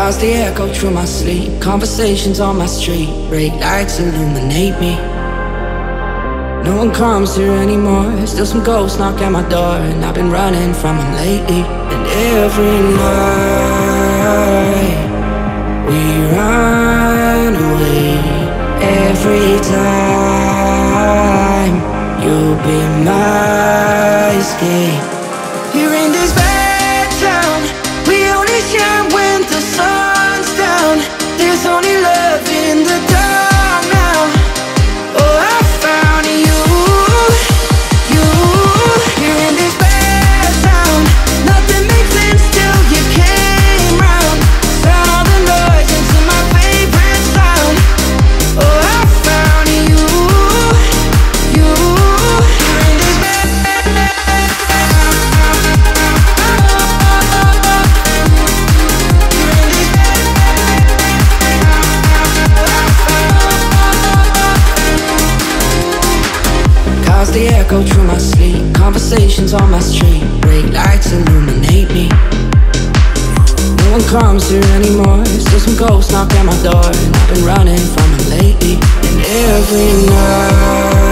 Cause the echo through my sleep. Conversations on my street. Brake lights illuminate me. No one comes here anymore. Still some ghosts knock at my door, and I've been running from them lately. And every night we run away. Every time you'll be my escape. Here in this bad town, we only shine when the sun's down. There's only love in the dark now. Oh, I found you. Here in this bad town, nothing makes sense till you came round. Found all the noise into my favorite sound. Oh, I found you. Here in this bad Cause the echo through my sleep. Conversations on my street. Brake lights illuminate me. No one comes here anymore. Still some ghosts knock at my door, and I've been running from it lately. And every night